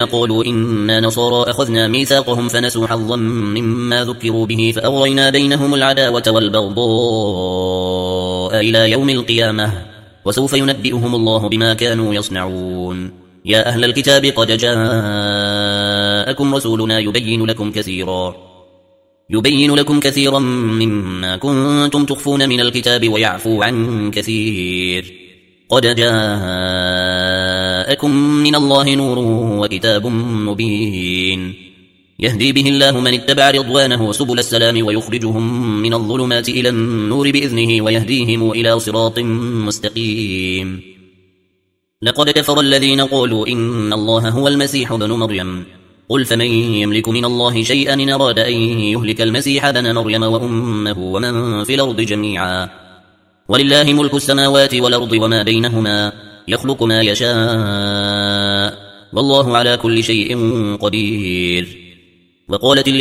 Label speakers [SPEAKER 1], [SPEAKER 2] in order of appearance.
[SPEAKER 1] قالوا إنا نصارى أخذنا ميثاقهم فنسوا حظا مما ذكروا به فأغرينا بينهم العداوة والبغضاء إلى يوم القيامة وسوف ينبئهم الله بما كانوا يصنعون. يا أهل الكتاب قد جاءكم رسولنا يبين لكم كثيرا مما كنتم تخفون من الكتاب ويعفو عن كثير. قد جاءكم من الله نور وكتاب مبين يهدي به الله من اتبع رضوانه سبل السلام ويخرجهم من الظلمات إلى النور بإذنه ويهديهم إلى صراط مستقيم. لقد كفر الذين قالوا إن الله هو المسيح ابن مريم قل فمن يملك من الله شيئا إن أراد أن يهلك المسيح ابن مريم وأمه ومن في الأرض جميعا ولله ملك السماوات والأرض وما بينهما يخلق ما يشاء والله على كل شيء قدير. وقالت